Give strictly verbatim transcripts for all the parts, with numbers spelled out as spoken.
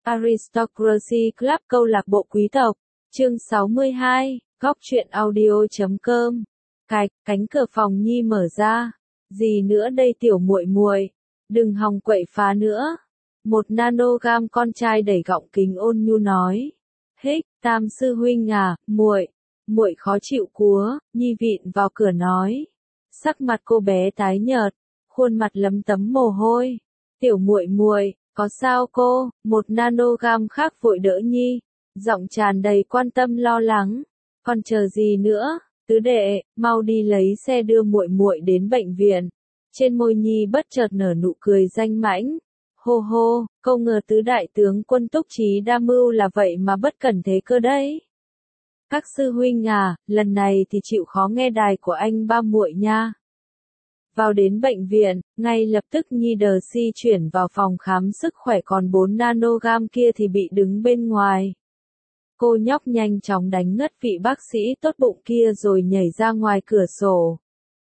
Aristocracy Club câu lạc bộ quý tộc, chương sáu mươi hai, góc truyện audio.com. Cạch, cánh cửa phòng Nhi mở ra. Gì nữa đây tiểu muội muội, đừng hòng quậy phá nữa. Một nanogam con trai đẩy gọng kính ôn nhu nói. Hích, Tam sư huynh à, muội, muội khó chịu cúa, Nhi vịn vào cửa nói. Sắc mặt cô bé tái nhợt, khuôn mặt lấm tấm mồ hôi. Tiểu muội muội, có sao cô? Một nanogam khác vội đỡ Nhi, giọng tràn đầy quan tâm lo lắng. Còn chờ gì nữa? Tứ đệ, mau đi lấy xe đưa muội muội đến bệnh viện. Trên môi Nhi bất chợt nở nụ cười danh mãnh. Hô hô, câu ngờ tứ đại tướng quân Túc Trí đa mưu là vậy mà bất cẩn thế cơ đấy. Các sư huynh à, lần này thì chịu khó nghe đài của anh ba muội nha. Vào đến bệnh viện, ngay lập tức Nhi đờ si chuyển vào phòng khám sức khỏe, còn bốn nanogam kia thì bị đứng bên ngoài. Cô nhóc nhanh chóng đánh ngất vị bác sĩ tốt bụng kia rồi nhảy ra ngoài cửa sổ.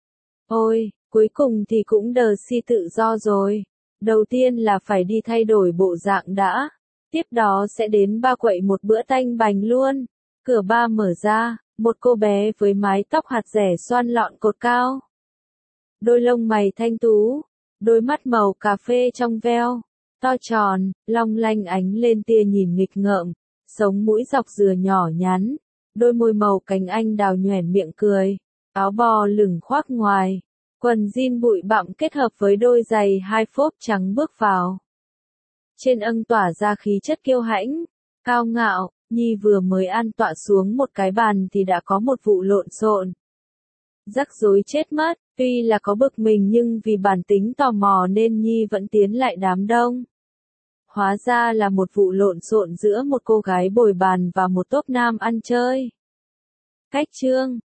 Ôi, cuối cùng thì cũng đờ si tự do rồi. Đầu tiên là phải đi thay đổi bộ dạng đã. Tiếp đó sẽ đến ba quậy một bữa tanh bành luôn. Cửa ba mở ra, một cô bé với mái tóc hạt rẻ xoăn lọn cột cao. Đôi lông mày thanh tú, đôi mắt màu cà phê trong veo, to tròn, long lanh ánh lên tia nhìn nghịch ngợm, sống mũi dọc dừa nhỏ nhắn, đôi môi màu cánh anh đào nhoẻn miệng cười, áo bò lửng khoác ngoài, quần jean bụi bặm kết hợp với đôi giày hai phốp trắng bước vào. Trên âng tỏa ra khí chất kiêu hãnh, cao ngạo. Nhi vừa mới an tọa xuống một cái bàn thì đã có một vụ lộn xộn. Rắc rối chết mất, tuy là có bực mình nhưng vì bản tính tò mò nên Nhi vẫn tiến lại đám đông. Hóa ra là một vụ lộn xộn giữa một cô gái bồi bàn và một tốp nam ăn chơi. Cách chương,